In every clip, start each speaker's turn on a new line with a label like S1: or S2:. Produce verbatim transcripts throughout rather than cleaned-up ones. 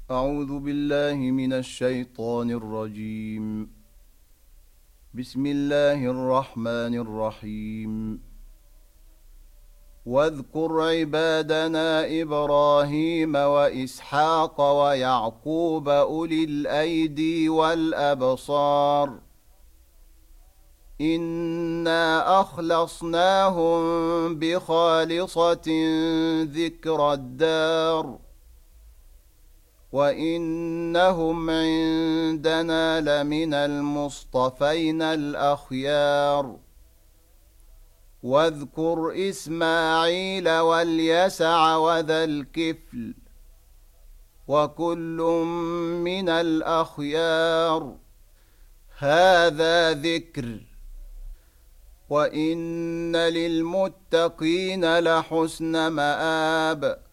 S1: أعوذ بالله من الشيطان الرجيم. بسم الله الرحمن الرحيم. واذكر عبادنا إبراهيم وإسحاق ويعقوب أولي الأيدي والأبصار إنا أخلصناهم بخالصة ذكر الدار وإنهم عندنا لمن المصطفين الأخيار. واذكر إسماعيل واليسع وذا الكفل وكل من الأخيار. هذا ذكر وإن للمتقين لحسن مآب.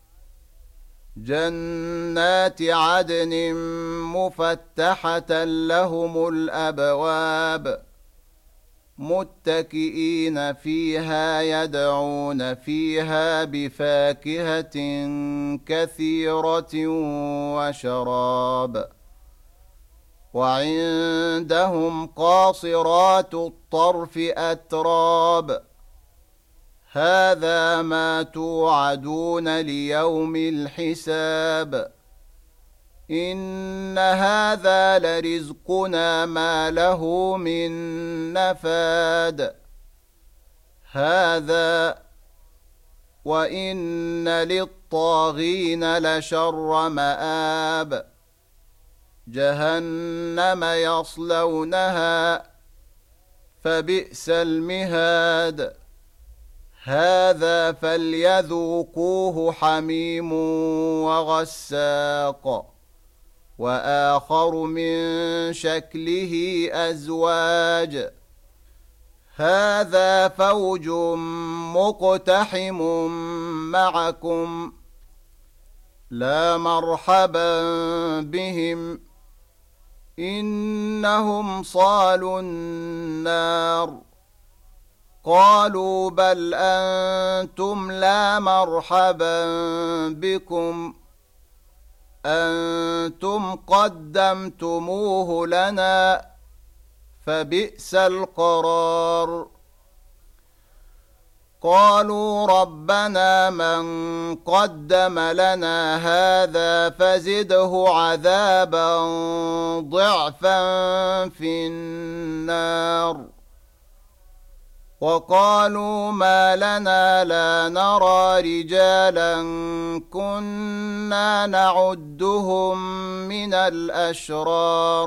S1: جنات عدن مفتحة لهم الأبواب متكئين فيها يدعون فيها بفاكهة كثيرة وشراب. وعندهم قاصرات الطرف أتراب. هذا ما توعدون ليوم الحساب. إن هذا لرزقنا ما له من نفاد. هذا وإن للطاغين لشر مآب. جهنم يصلونها فبئس المهاد. هذا فليذوقوه حميم وغساق وآخر من شكله أزواج. هذا فوج مقتحم معكم لا مرحبا بهم إنهم صالوا النار. قالوا بل أنتم لا مرحبا بكم أنتم قدمتموه لنا فبئس القرار. قالوا ربنا من قدم لنا هذا فزده عذابا ضعفا في النار. وقالوا ما لنا لا نرى رجالا كنا نعدهم من الأشرار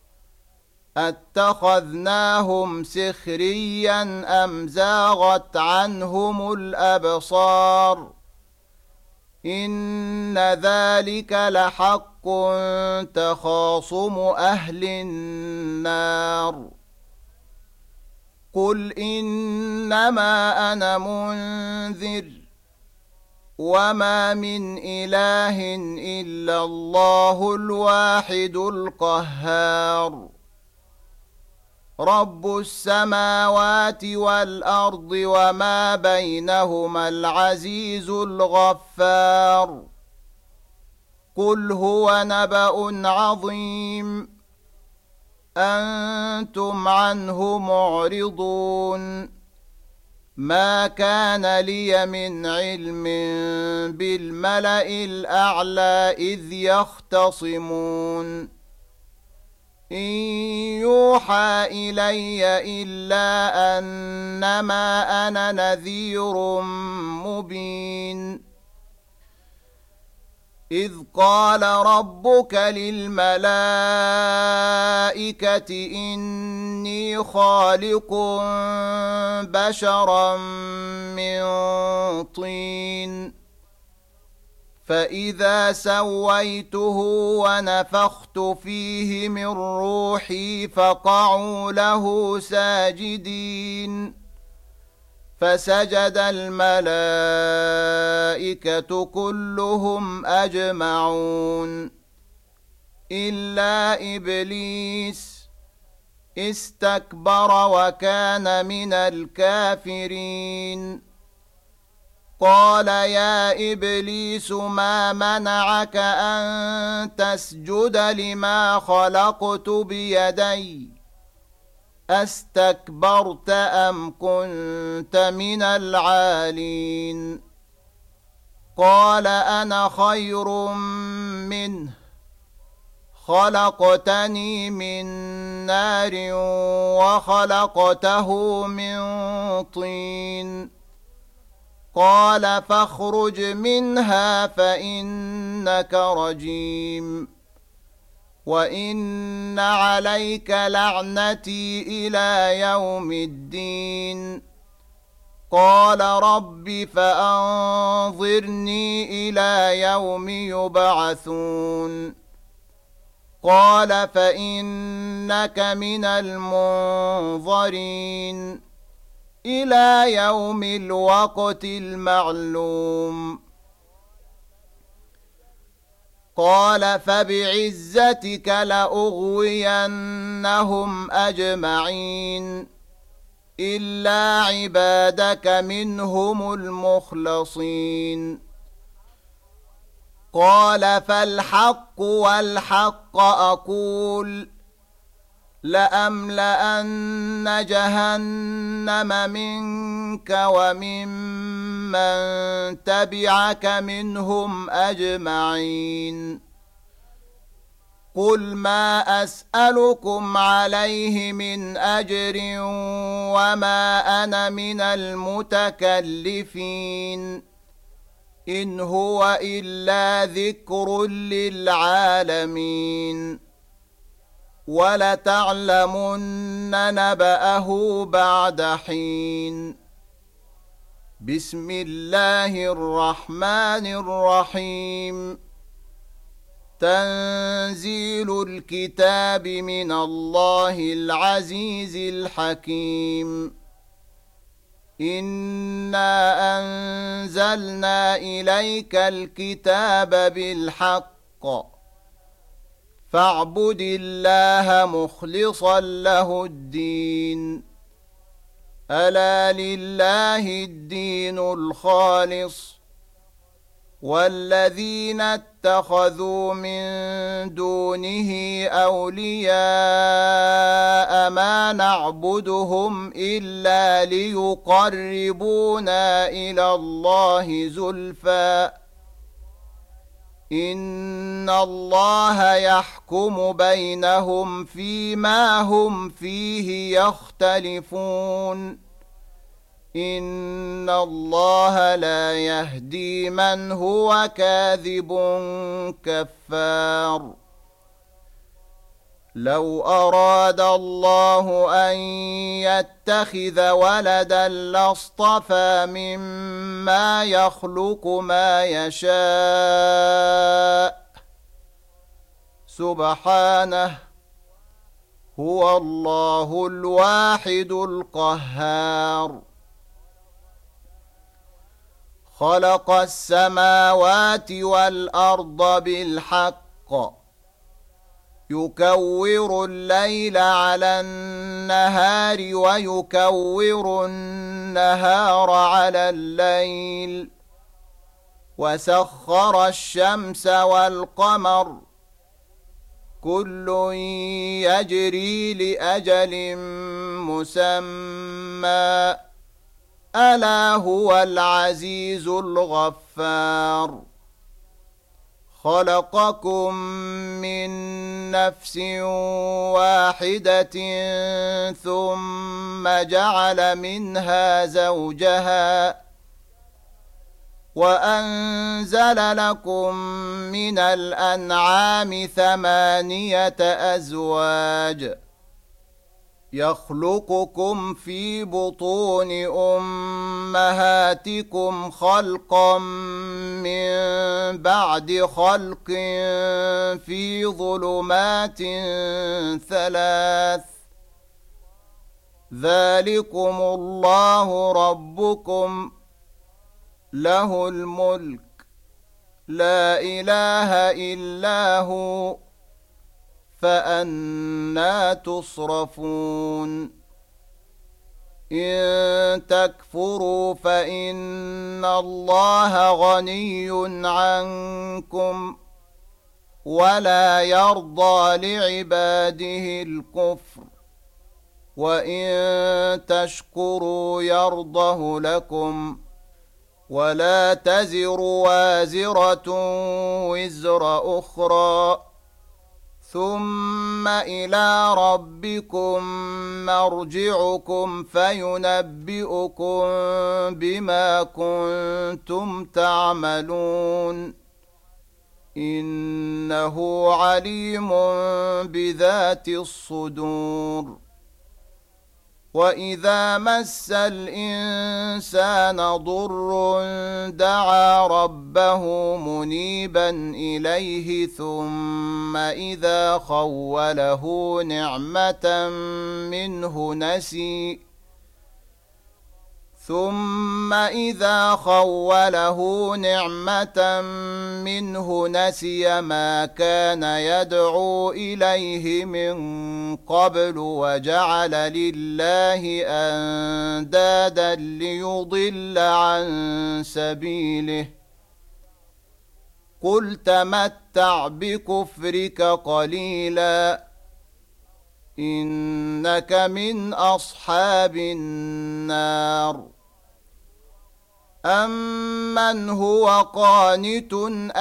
S1: أتخذناهم سخريا أم زاغت عنهم الأبصار. إن ذلك لحق تخاصم أهل النار. قل إنما أنا منذر وما من إله إلا الله الواحد القهار. رب السماوات والأرض وما بينهما العزيز الغفار. قل هو نبأ عظيم أنتم عنه معرضون. ما كان لي من علم بالملأ الأعلى إذ يختصمون. إن يوحى إلي إلا أنما أنا نذير مبين. إذ قال ربك للملائكة إني خالق بشرا من طين فإذا سويته ونفخت فيه من روحي فقعوا له ساجدين. فسجد الملائكة كلهم أجمعون إلا إبليس استكبر وكان من الكافرين. قال يا إبليس ما منعك أن تسجد لما خلقت بيدي أستكبرت أم كنت من العالين قال أنا خير منه خلقتني من نار وخلقته من طين قال فاخرج منها فإنك رجيم وإن عليك لعنتي إلى يوم الدين قال رب فأنظرني إلى يوم يبعثون قال فإنك من المنظرين إلى يوم الوقت المعلوم قال فبعزتك لأغوينهم أجمعين إلا عبادك منهم المخلصين قال فالحق والحق أقول لأملأن جهنم منك وممن تبعك منهم أجمعين قل ما أسألكم عليه من أجر وما أنا من المتكلفين إن هو إلا ذكر للعالمين ولتعلمن نبأه بعد حين بسم الله الرحمن الرحيم تنزيل الكتاب من الله العزيز الحكيم إنا أنزلنا إليك الكتاب بالحق فاعبد الله مخلصا له الدين ألا لله الدين الخالص والذين اتخذوا من دونه أولياء ما نعبدهم إلا ليقربونا إلى الله زلفى إن الله يحكم بينهم فيما هم فيه يختلفون إن الله لا يهدي من هو كاذب كفار لو أراد الله أن يتخذ ولدا لاصطفى مما يخلق ما يشاء سبحانه هو الله الواحد القهار خلق السماوات والأرض بالحق يكور الليل على النهار ويكور النهار على الليل وسخر الشمس والقمر كل يجري لأجل مسمى ألا هو العزيز الغفار خلقكم من نفس واحدة ثم جعل منها زوجها وأنزل لكم من الأنعام ثمانية أزواج يخلقكم في بطون أمهاتكم خلقا من بعد خلق في ظلمات ثلاث ذلكم الله ربكم له الملك لا إله إلا هو فأنى تصرفون إن تكفروا فإن الله غني عنكم ولا يرضى لعباده الكفر وإن تشكروا يرضه لكم ولا تزر وازرة وزر أخرى ثم إلى ربكم مرجعكم فينبئكم بما كنتم تعملون إنه عليم بذات الصدور وإذا مس الإنسان ضر دعا ربه منيبا إليه ثم إذا خوله نعمة منه نسي ثم إذا خوله نعمة منه نسي ما كان يدعو إليه من قبل وجعل لله أندادا ليضل عن سبيله قل تمتع بكفرك قليلا إنك من أصحاب النار أمن هو قانت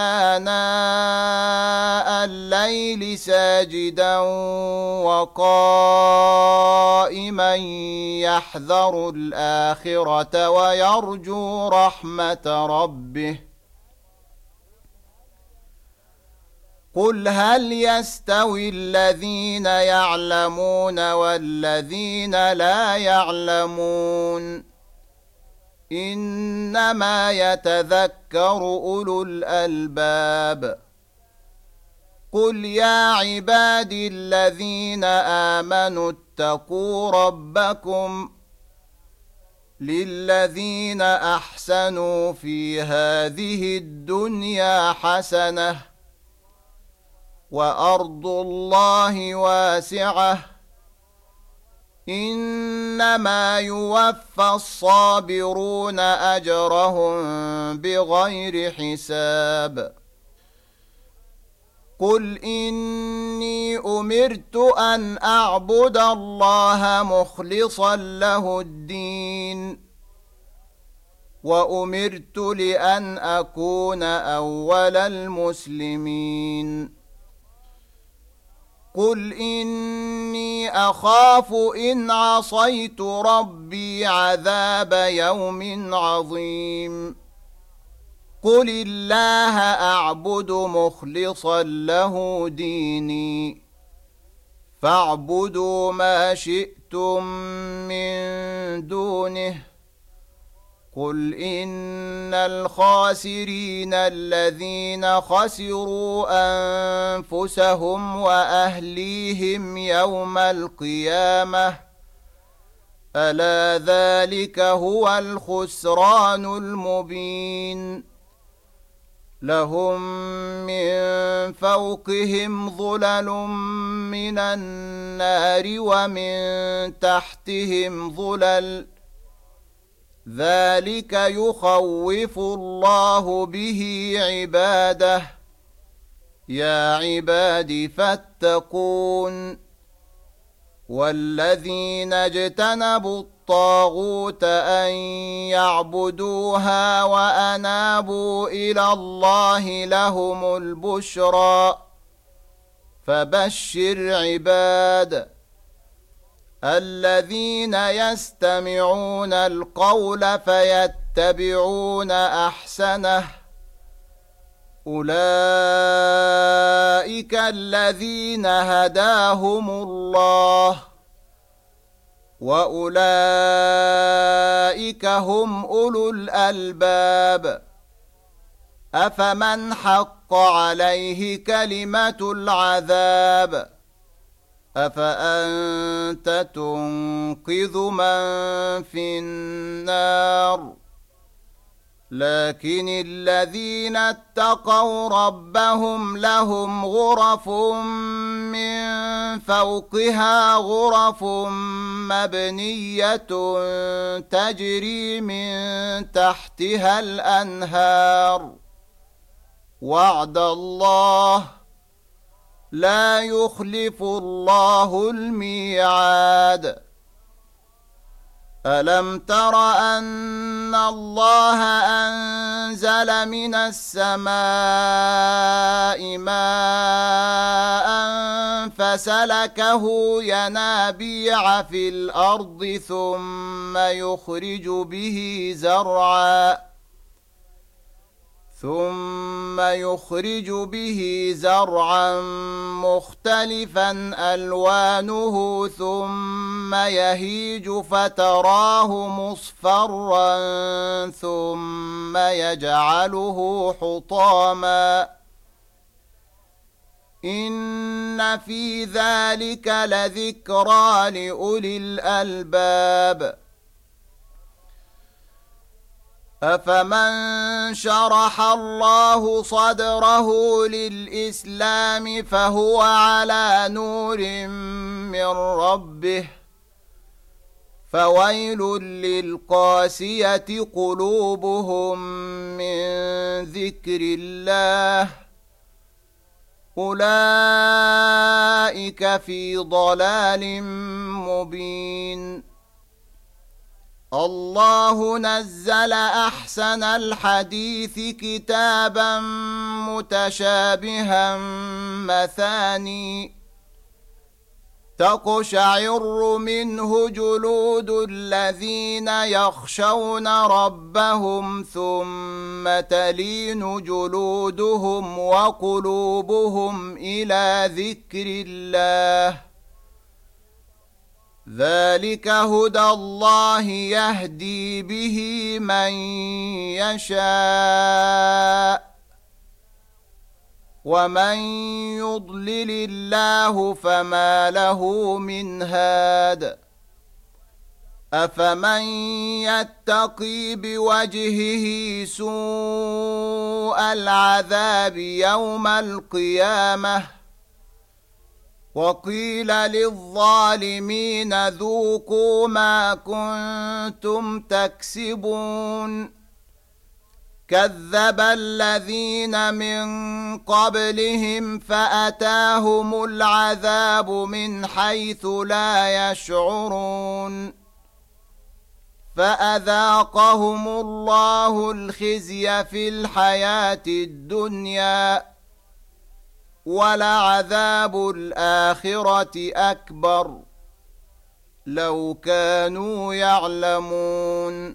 S1: آناء الليل ساجدا وقائما يحذر الآخرة ويرجو رحمة ربه قل هل يستوي الذين يعلمون والذين لا يعلمون إنما يتذكر أولو الألباب قل يا عبادي الذين آمنوا اتقوا ربكم للذين أحسنوا في هذه الدنيا حسنة وأرض الله واسعة إنما يوفى الصابرون أجرهم بغير حساب قل إني أمرت أن أعبد الله مخلصا له الدين وأمرت لأن أكون أول المسلمين قل إني أخاف إن عصيت ربي عذاب يوم عظيم قل الله أعبد مخلصا له ديني فاعبدوا ما شئتم من دونه قل إن الخاسرين الذين خسروا أنفسهم وأهليهم يوم القيامة ألا ذلك هو الخسران المبين لهم من فوقهم ظلل من النار ومن تحتهم ظلل ذلك يخوف الله به عباده يا عباد فاتقون والذين اجتنبوا الطاغوت أن يعبدوها وأنابوا إلى الله لهم البشرى فبشر عباد الذين يستمعون القول فيتبعون أحسنه أولئك الذين هداهم الله وأولئك هم أولو الألباب أفمن حق عليه كلمة العذاب أفأنت تنقذ من في النار لكن الذين اتقوا ربهم لهم غرف من فوقها غرف مبنية تجري من تحتها الأنهار وعد الله لا يخلف الله الميعاد ألم تر أن الله أنزل من السماء ماء فسلكه ينابيع في الأرض ثم يخرج به زرعا ثم يخرج به زرعا مختلفا ألوانه ثم يهيج فتراه مصفرا ثم يجعله حطاما إن في ذلك لذكرى لأولي الألباب أفمن شرح الله صدره للإسلام فهو على نور من ربه فويل للقاسية قلوبهم من ذكر الله أولئك في ضلال مبين الله نزل أحسن الحديث كتابا متشابها مثاني تقشعر منه جلود الذين يخشون ربهم ثم تلين جلودهم وقلوبهم إلى ذكر الله ذلك هدى الله يهدي به من يشاء ومن يضلل الله فما له من هاد أفمن يتقي بوجهه سوء العذاب يوم القيامة وقيل للظالمين ذوقوا ما كنتم تكسبون كذب الذين من قبلهم فأتاهم العذاب من حيث لا يشعرون فأذاقهم الله الخزي في الحياة الدنيا ولعذاب الآخرة أكبر لو كانوا يعلمون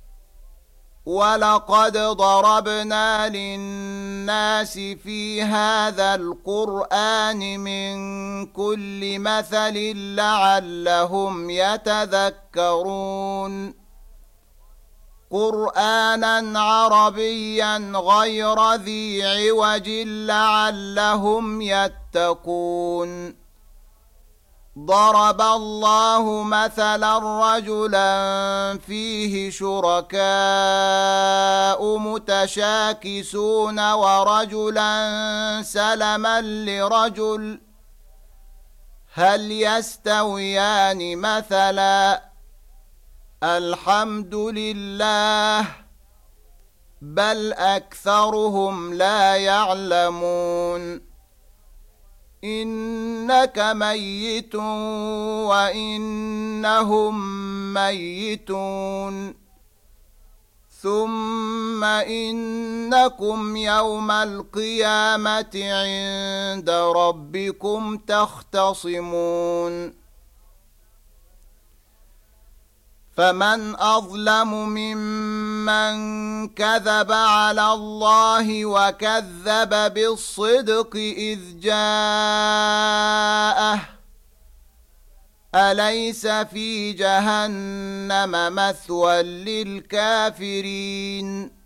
S1: ولقد ضربنا للناس في هذا القرآن من كل مثل لعلهم يتذكرون قرآنا عربيا غير ذي عوج لعلهم يتقون ضرب الله مثلا رجلا فيه شركاء متشاكسون ورجلا سلما لرجل هل يستويان مثلا الحمد لله بل أكثرهم لا يعلمون إنك ميت وإنهم ميتون ثم إنكم يوم القيامة عند ربكم تختصمون فمن أظلم ممن كذب على الله وكذب بالصدق إذ جاءه أليس في جهنم مثوى للكافرين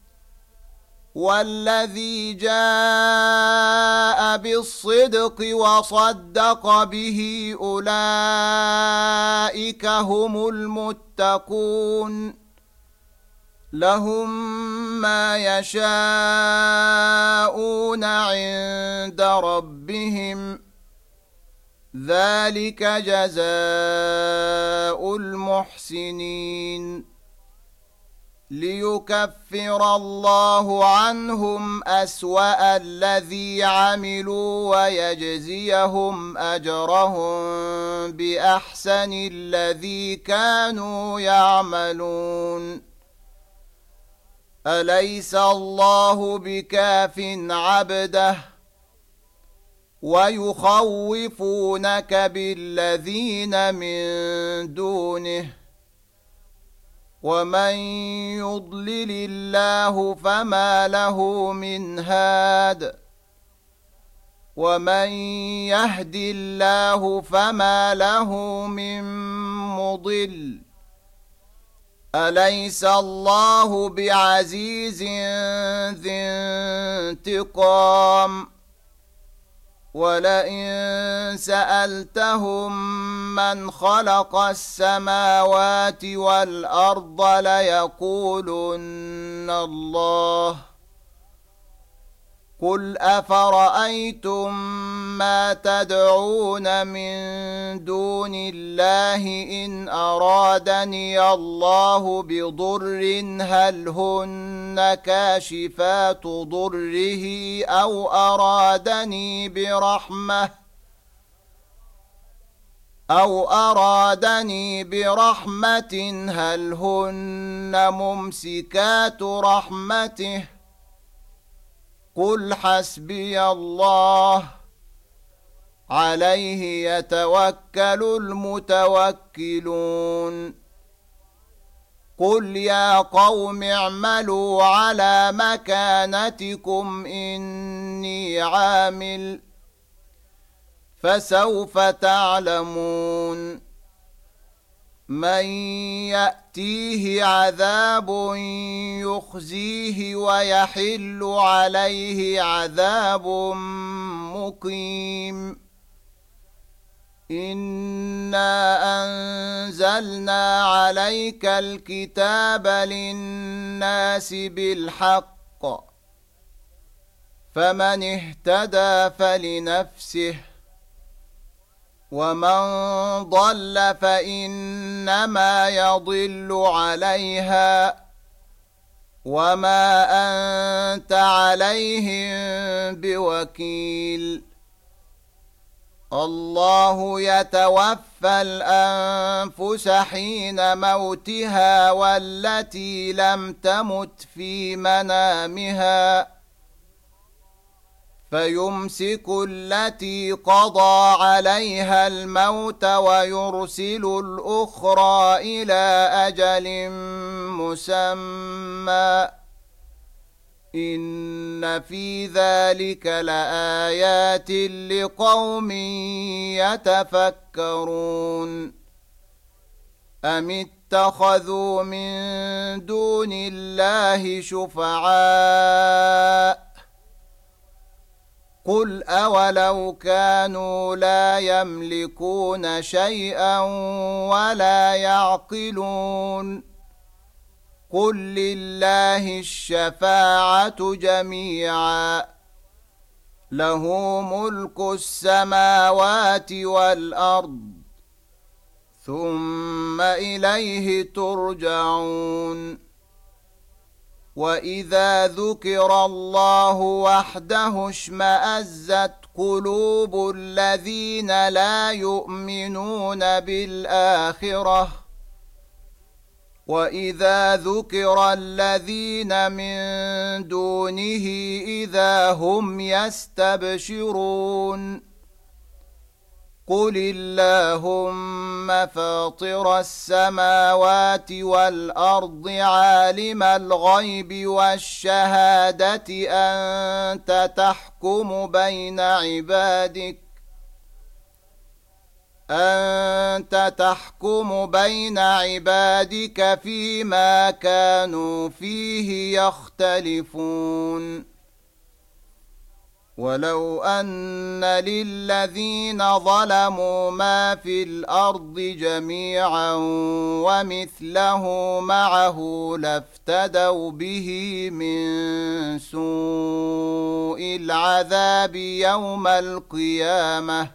S1: والذي جاء بالصدق وصدق به أولئك هم المتقون لهم ما يشاءون عند ربهم ذلك جزاء المحسنين ليكفر الله عنهم أسوأ الذي عملوا ويجزيهم أجرهم بأحسن الذي كانوا يعملون أليس الله بكاف عبده ويخوفونك بالذين من دونه ومن يضلل الله فما له من هاد ومن يهد الله فما له من مضل أليس الله بعزيز ذي انتقام ولئن سألتهم من خلق السماوات والأرض ليقولن الله قل أفرأيتم ما تدعون من دون الله إن أرادني الله بضر هل هن كاشفات ضره أو أرادني برحمة أو أرادني برحمة هل هن ممسكات رحمته قل حسبي الله عليه يتوكل المتوكلون قل يا قوم اعملوا على مكانتكم إني عامل فسوف تعلمون من يأتيه عذاب يخزيه ويحل عليه عذاب مقيم إنا أنزلنا عليك الكتاب للناس بالحق فمن اهتدى فلنفسه ومن ضل فإنما يضل عليها وما أنت عليهم بوكيل الله يتوفى الأنفس حين موتها والتي لم تمت في منامها فيمسك التي قضى عليها الموت ويرسل الأخرى إلى أجل مسمى إن في ذلك لآيات لقوم يتفكرون أم اتخذوا من دون الله شفعاء قل أولو كانوا لا يملكون شيئا ولا يعقلون قل لله الشفاعة جميعا له ملك السماوات والأرض ثم إليه ترجعون وإذا ذكر الله وحده اشمأزت قلوب الذين لا يؤمنون بالآخرة وإذا ذكر الذين من دونه إذا هم يستبشرون قل اللهم فاطر السماوات والأرض عالم الغيب والشهادة أنت تحكم بين عبادك أنت تحكم بين عبادك فيما كانوا فيه يختلفون ولو أن للذين ظلموا ما في الأرض جميعا ومثله معه لافتدوا به من سوء العذاب يوم القيامة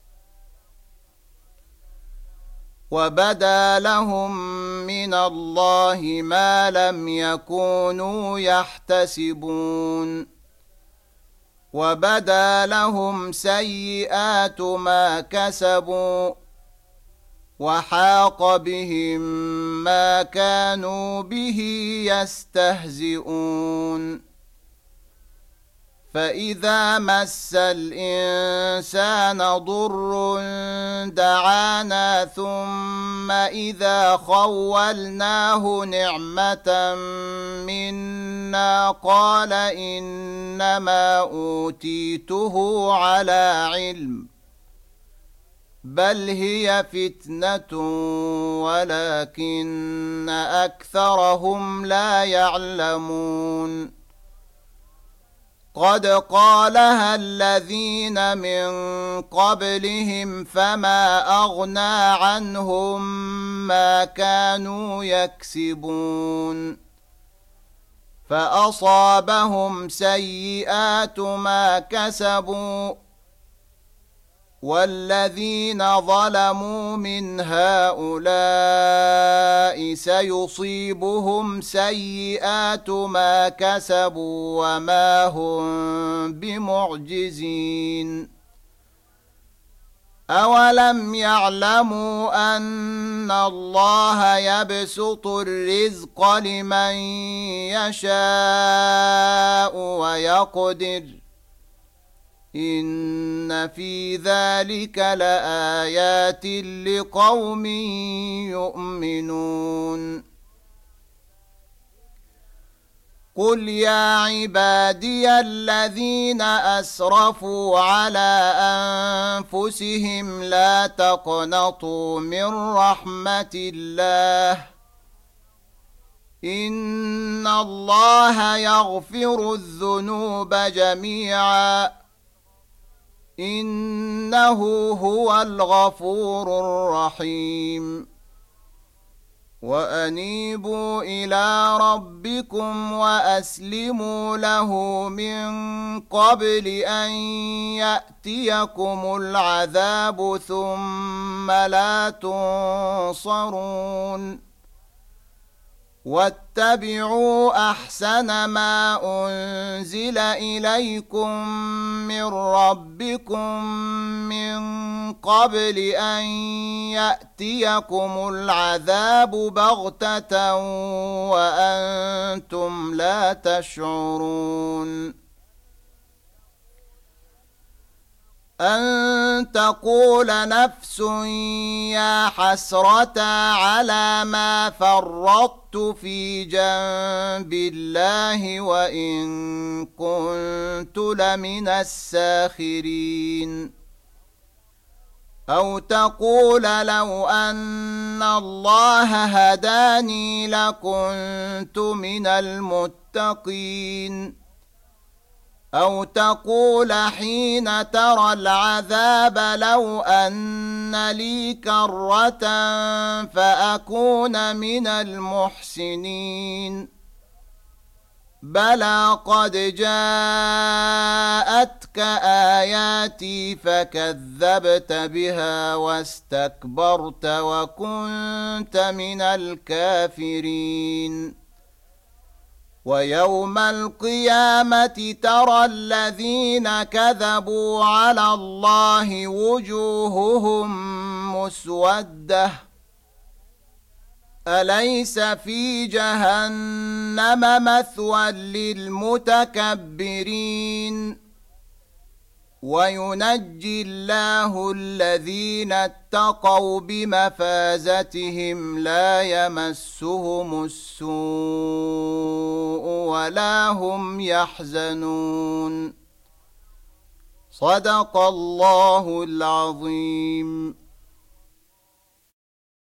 S1: وبدا لهم من الله ما لم يكونوا يحتسبون وبدا لهم سيئات ما كسبوا وحاق بهم ما كانوا به يستهزئون فإذا مس الإنسان ضر دعانا ثم إذا خولناه نعمة منا قال إنما أوتيته على علم بل هي فتنة ولكن أكثرهم لا يعلمون قد قالها الذين من قبلهم فما أغنى عنهم ما كانوا يكسبون فأصابهم سيئات ما كسبوا والذين ظلموا من هؤلاء سيصيبهم سيئات ما كسبوا وما هم بمعجزين أولم يعلموا أن الله يبسط الرزق لمن يشاء ويقدر إن في ذلك لآيات لقوم يؤمنون قل يا عبادي الذين أسرفوا على أنفسهم لا تقنطوا من رحمة الله إن الله يغفر الذنوب جميعا إنه هو الغفور الرحيم وأنيبوا إلى ربكم وأسلموا له من قبل أن يأتيكم العذاب ثم لا تنصرون واتبعوا أحسن ما أنزل إليكم من ربكم من قبل أن يأتيكم العذاب بغتة وأنتم لا تشعرون أن تقول نفس يا حسرة على ما فرطت في جنب الله وإن كنت لمن الساخرين أو تقول لو أن الله هداني لكنت من المتقين أو تقول حين ترى العذاب لو أن لي كرة فأكون من المحسنين بلى قد جاءتك آياتي فكذبت بها واستكبرت وكنت من الكافرين ويوم القيامة ترى الذين كذبوا على الله وجوههم مسودة أليس في جهنم مثوى للمتكبرين وينجي الله الذين اتقوا بمفازتهم لا يمسهم السوء ولا هم يحزنون صدق الله العظيم.